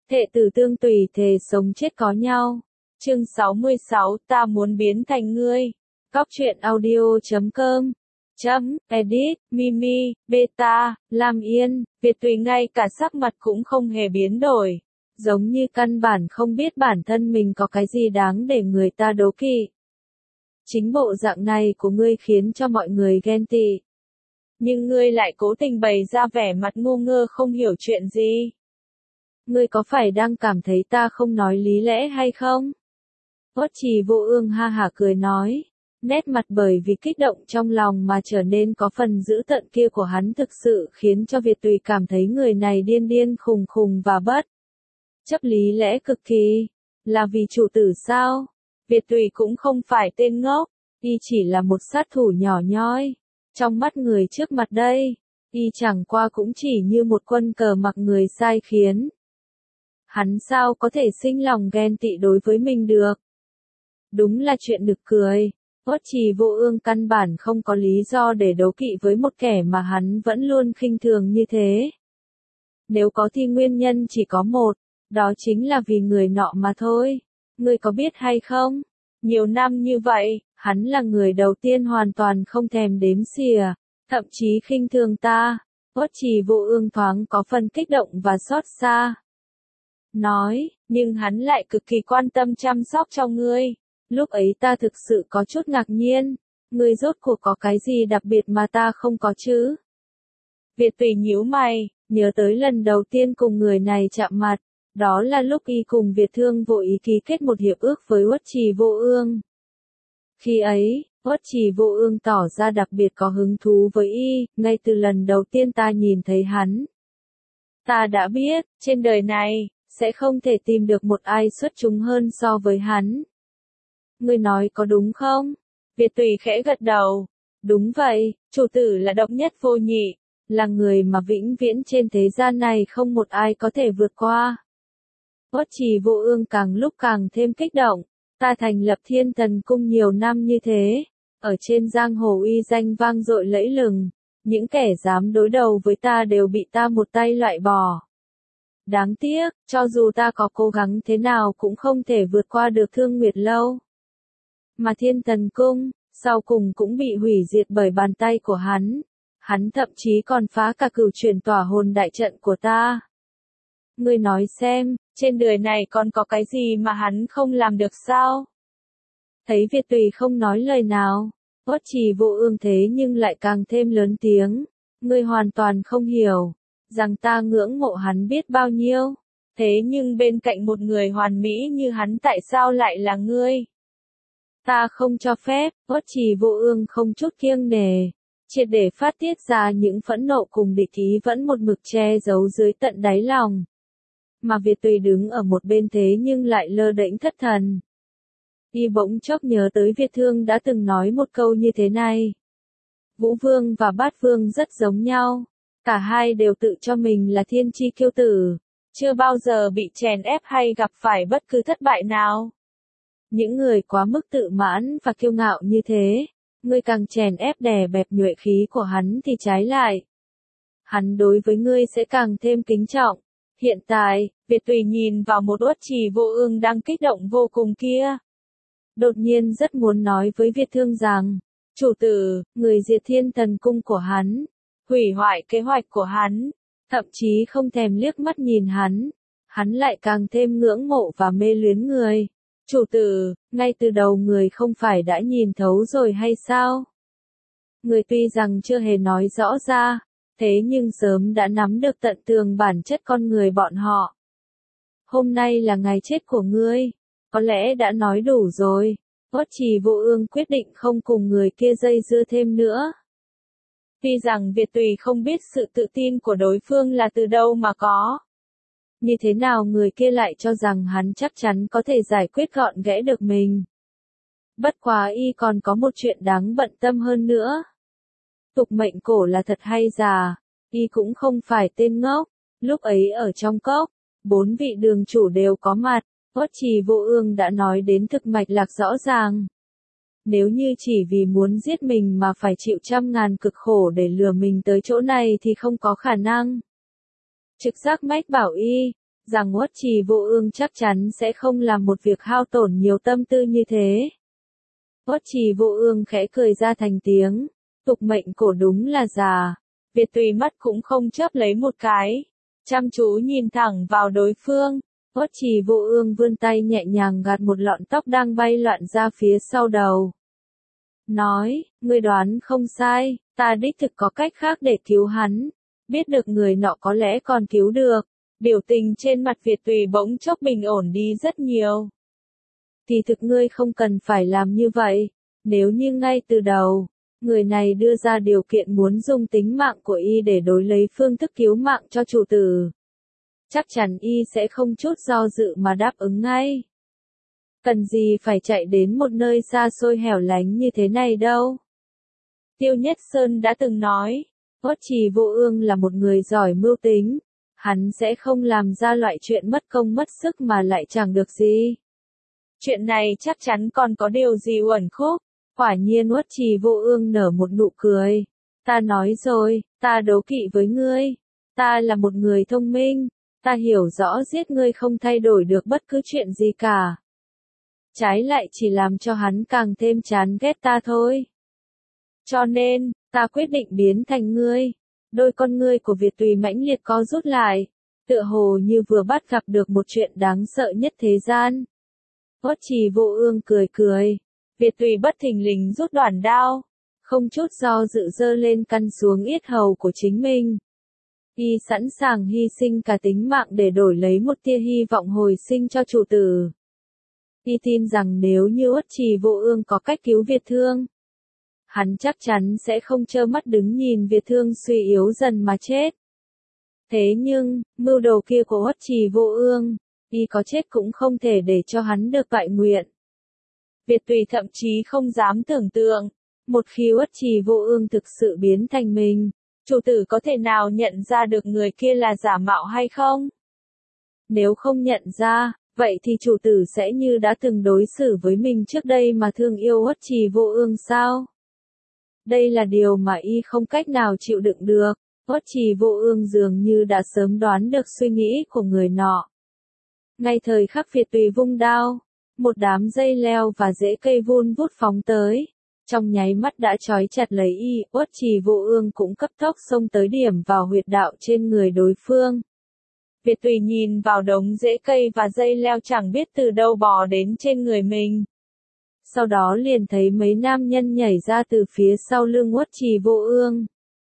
Thệ tử tương tùy thề sống chết có nhau. Chương 66, ta muốn biến thành ngươi. Góc truyện audio.com Edit, Mimi, Beta, Lam Yên, Việt Tùy ngay cả sắc mặt cũng không hề biến đổi. Giống như căn bản không biết bản thân mình có cái gì đáng để người ta đố kỵ. Chính bộ dạng này của ngươi khiến cho mọi người ghen tị. Nhưng ngươi lại cố tình bày ra vẻ mặt ngu ngơ không hiểu chuyện gì. Ngươi có phải đang cảm thấy ta không nói lý lẽ hay không? Uất Trì Vô Ương ha hả cười nói. Nét mặt bởi vì kích động trong lòng mà trở nên có phần dữ tợn kia của hắn thực sự khiến cho Việt Tùy cảm thấy người này điên điên khùng khùng và bất chấp lý lẽ cực kỳ. Là vì chủ tử sao? Việt Tùy cũng không phải tên ngốc, y chỉ là một sát thủ nhỏ nhoi. Trong mắt người trước mặt đây, y chẳng qua cũng chỉ như một quân cờ mặc người sai khiến. Hắn sao có thể sinh lòng ghen tị đối với mình được? Đúng là chuyện nực cười. Uất Trì Vô Ương căn bản không có lý do để đấu kỵ với một kẻ mà hắn vẫn luôn khinh thường như thế. Nếu có thì nguyên nhân chỉ có một, đó chính là vì người nọ mà thôi. Ngươi có biết hay không? Nhiều năm như vậy, hắn là người đầu tiên hoàn toàn không thèm đếm xỉa, thậm chí khinh thường ta. Uất Trì Vô Ương thoáng có phần kích động và xót xa. Nói, nhưng hắn lại cực kỳ quan tâm chăm sóc cho ngươi. Lúc ấy ta thực sự có chút ngạc nhiên, ngươi rốt cuộc có cái gì đặc biệt mà ta không có chứ? Việt Tùy nhíu mày, nhớ tới lần đầu tiên cùng người này chạm mặt, đó là lúc y cùng Việt Thương vô ý ký kết một hiệp ước với Uất Trì Vô Ương. Khi ấy, Uất Trì Vô Ương tỏ ra đặc biệt có hứng thú với y, ngay từ lần đầu tiên ta nhìn thấy hắn. Ta đã biết, trên đời này, sẽ không thể tìm được một ai xuất chúng hơn so với hắn. Ngươi nói có đúng không? Việt Tùy khẽ gật đầu. Đúng vậy, chủ tử là độc nhất vô nhị, là người mà vĩnh viễn trên thế gian này không một ai có thể vượt qua. Uất Trì Vô Ương càng lúc càng thêm kích động. Ta thành lập Thiên Thần Cung nhiều năm như thế, ở trên giang hồ uy danh vang dội lẫy lừng, những kẻ dám đối đầu với ta đều bị ta một tay loại bỏ. Đáng tiếc, cho dù ta có cố gắng thế nào cũng không thể vượt qua được Thương Nguyệt Lâu. Mà Thiên Thần Cung, sau cùng cũng bị hủy diệt bởi bàn tay của hắn. Hắn thậm chí còn phá cả Cửu Chuyển Tỏa Hồn đại trận của ta. Ngươi nói xem, trên đời này còn có cái gì mà hắn không làm được sao? Thấy Việt Tùy không nói lời nào, Uất Trì Vô Ương thế nhưng lại càng thêm lớn tiếng. Ngươi hoàn toàn không hiểu, rằng ta ngưỡng mộ hắn biết bao nhiêu. Thế nhưng bên cạnh một người hoàn mỹ như hắn tại sao lại là ngươi? Ta không cho phép. Uất Trì Vô Ương không chút kiêng nể, triệt để phát tiết ra những phẫn nộ cùng địch ý vẫn một mực che giấu dưới tận đáy lòng. Mà Việt Tùy đứng ở một bên thế nhưng lại lơ đễnh thất thần. Y bỗng chốc nhớ tới Việt Thương đã từng nói một câu như thế này. Vũ Vương và Bát Vương rất giống nhau. Cả hai đều tự cho mình là thiên chi kiêu tử, chưa bao giờ bị chèn ép hay gặp phải bất cứ thất bại nào. Những người quá mức tự mãn và kiêu ngạo như thế, ngươi càng chèn ép đè bẹp nhuệ khí của hắn thì trái lại. Hắn đối với ngươi sẽ càng thêm kính trọng. Hiện tại, Việt Tùy nhìn vào một Uất Trì Vô Ương đang kích động vô cùng kia. Đột nhiên rất muốn nói với Việt Thương rằng, chủ tử, người diệt Thiên Thần Cung của hắn, hủy hoại kế hoạch của hắn, thậm chí không thèm liếc mắt nhìn hắn lại càng thêm ngưỡng mộ và mê luyến người. Chủ tử, ngay từ đầu người không phải đã nhìn thấu rồi hay sao? Người tuy rằng chưa hề nói rõ ra, thế nhưng sớm đã nắm được tận tường bản chất con người bọn họ. Hôm nay là ngày chết của ngươi, có lẽ đã nói đủ rồi. Uất Trì Vô Ương quyết định không cùng người kia dây dưa thêm nữa. Tuy rằng Việt Tùy không biết sự tự tin của đối phương là từ đâu mà có. Như thế nào người kia lại cho rằng hắn chắc chắn có thể giải quyết gọn ghẽ được mình. Bất quá y còn có một chuyện đáng bận tâm hơn nữa. Tục mệnh cổ là thật hay giả, y cũng không phải tên ngốc. Lúc ấy ở trong cốc, 4 vị đường chủ đều có mặt. Uất Trì Vô Ương đã nói đến thực mạch lạc rõ ràng. Nếu như chỉ vì muốn giết mình mà phải chịu trăm ngàn cực khổ để lừa mình tới chỗ này thì không có khả năng. Trực giác mách bảo y, rằng Uất Trì Vô Ương chắc chắn sẽ không làm một việc hao tổn nhiều tâm tư như thế. Uất Trì Vô Ương khẽ cười ra thành tiếng, tục mệnh cổ đúng là già. Việt Tùy mắt cũng không chớp lấy một cái, chăm chú nhìn thẳng vào đối phương. Uất Trì Vô Ương vươn tay nhẹ nhàng gạt một lọn tóc đang bay loạn ra phía sau đầu. Nói, ngươi đoán không sai, ta đích thực có cách khác để cứu hắn. Biết được người nọ có lẽ còn cứu được. Biểu tình trên mặt Việt Tùy bỗng chốc bình ổn đi rất nhiều. Thì thực ngươi không cần phải làm như vậy. Nếu như ngay từ đầu, người này đưa ra điều kiện muốn dùng tính mạng của y để đối lấy phương thức cứu mạng cho chủ tử, chắc chắn y sẽ không chút do dự mà đáp ứng ngay. Cần gì phải chạy đến một nơi xa xôi hẻo lánh như thế này đâu. Tiêu Nhất Sơn đã từng nói, Uất Trì Vô Ương là một người giỏi mưu tính, hắn sẽ không làm ra loại chuyện mất công mất sức mà lại chẳng được gì. Chuyện này chắc chắn còn có điều gì uẩn khúc. Quả nhiên Uất Trì Vô Ương nở một nụ cười. Ta nói rồi, ta đố kỵ với ngươi. Ta là một người thông minh. Ta hiểu rõ giết ngươi không thay đổi được bất cứ chuyện gì cả. Trái lại chỉ làm cho hắn càng thêm chán ghét ta thôi. Cho nên, ta quyết định biến thành ngươi. Đôi con ngươi của Việt Tùy mãnh liệt co rút lại, tựa hồ như vừa bắt gặp được một chuyện đáng sợ nhất thế gian. Uất Trì Vô Ương cười cười. Việt Tùy bất thình lình rút đoạn đao, không chút do dự giơ lên căn xuống yết hầu của chính mình. Y sẵn sàng hy sinh cả tính mạng để đổi lấy một tia hy vọng hồi sinh cho chủ tử. Y tin rằng nếu như Uất Trì Vô Ương có cách cứu Việt Thương, hắn chắc chắn sẽ không trơ mắt đứng nhìn Việt Thương suy yếu dần mà chết. Thế nhưng, mưu đồ kia của Uất Trì Vô Ương, y có chết cũng không thể để cho hắn được toại nguyện. Việt Tùy thậm chí không dám tưởng tượng, một khi Uất Trì Vô Ương thực sự biến thành mình, chủ tử có thể nào nhận ra được người kia là giả mạo hay không? Nếu không nhận ra, vậy thì chủ tử sẽ như đã từng đối xử với mình trước đây mà thương yêu Uất Trì Vô Ương sao? Đây là điều mà y không cách nào chịu đựng được. Uất Trì Vô Ương dường như đã sớm đoán được suy nghĩ của người nọ. Ngay thời khắc Việt Tùy vung đao, một đám dây leo và rễ cây vun vút phóng tới, trong nháy mắt đã trói chặt lấy y. Uất Trì Vô Ương cũng cấp tốc xông tới điểm vào huyệt đạo trên người đối phương. Việt Tùy nhìn vào đống rễ cây và dây leo chẳng biết từ đâu bò đến trên người mình. Sau đó liền thấy mấy nam nhân nhảy ra từ phía sau lưng Uất Trì Vô Ương.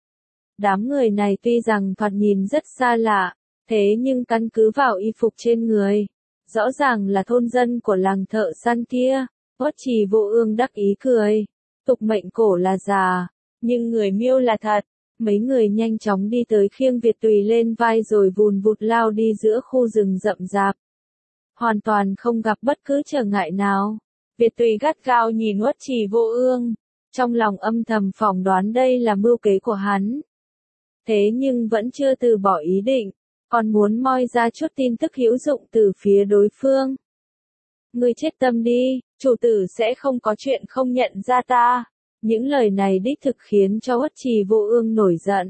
Đám người này tuy rằng thoạt nhìn rất xa lạ, thế nhưng căn cứ vào y phục trên người, rõ ràng là thôn dân của làng thợ săn kia. Uất Trì Vô Ương đắc ý cười. Tục mệnh cổ là già, nhưng người miêu là thật. Mấy người nhanh chóng đi tới khiêng Việt Tùy lên vai rồi vùn vụt lao đi giữa khu rừng rậm rạp. Hoàn toàn không gặp bất cứ trở ngại nào. Việt Tùy gắt gao nhìn Uất Trì Vô Ương, trong lòng âm thầm phỏng đoán đây là mưu kế của hắn. Thế nhưng vẫn chưa từ bỏ ý định, còn muốn moi ra chút tin tức hữu dụng từ phía đối phương. Ngươi chết tâm đi, chủ tử sẽ không có chuyện không nhận ra ta. Những lời này đích thực khiến cho Uất Trì Vô Ương nổi giận.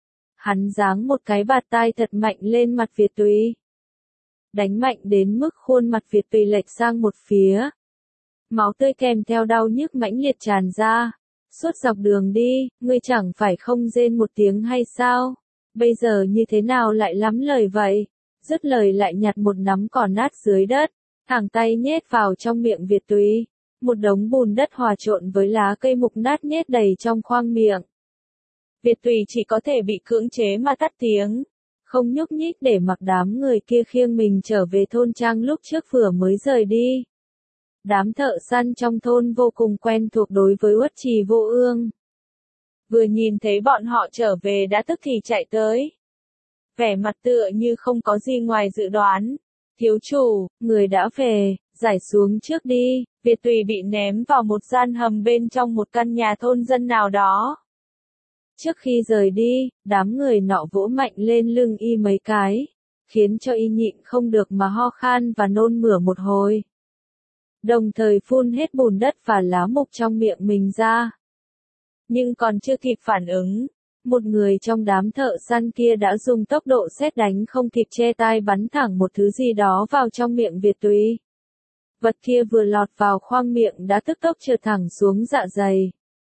Hắn giáng một cái bạt tai thật mạnh lên mặt Việt Tùy. Đánh mạnh đến mức khuôn mặt Việt Tùy lệch sang một phía. Máu tươi kèm theo đau nhức mãnh liệt tràn ra. Suốt dọc đường đi, ngươi chẳng phải không rên một tiếng hay sao? Bây giờ như thế nào lại lắm lời vậy? Dứt lời lại nhặt một nắm cỏ nát dưới đất, thẳng tay nhét vào trong miệng Việt Tùy. Một đống bùn đất hòa trộn với lá cây mục nát nhét đầy trong khoang miệng. Việt Tùy chỉ có thể bị cưỡng chế mà tắt tiếng, không nhúc nhích để mặc đám người kia khiêng mình trở về thôn trang lúc trước vừa mới rời đi. Đám thợ săn trong thôn vô cùng quen thuộc đối với Uất Trì Vô Ương. Vừa nhìn thấy bọn họ trở về đã tức thì chạy tới. Vẻ mặt tựa như không có gì ngoài dự đoán. Thiếu chủ, người đã về, giải xuống trước đi. Việt Tùy bị ném vào một gian hầm bên trong một căn nhà thôn dân nào đó. Trước khi rời đi, đám người nọ vỗ mạnh lên lưng y mấy cái, khiến cho y nhịn không được mà ho khan và nôn mửa một hồi. Đồng thời phun hết bùn đất và lá mục trong miệng mình ra. Nhưng còn chưa kịp phản ứng, một người trong đám thợ săn kia đã dùng tốc độ sét đánh không kịp che tai bắn thẳng một thứ gì đó vào trong miệng Việt Tùy. Vật kia vừa lọt vào khoang miệng đã tức tốc trượt thẳng xuống dạ dày.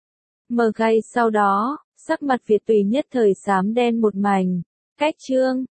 Ngay sau đó, sắc mặt Việt Tùy nhất thời xám đen một mảnh. Cách chương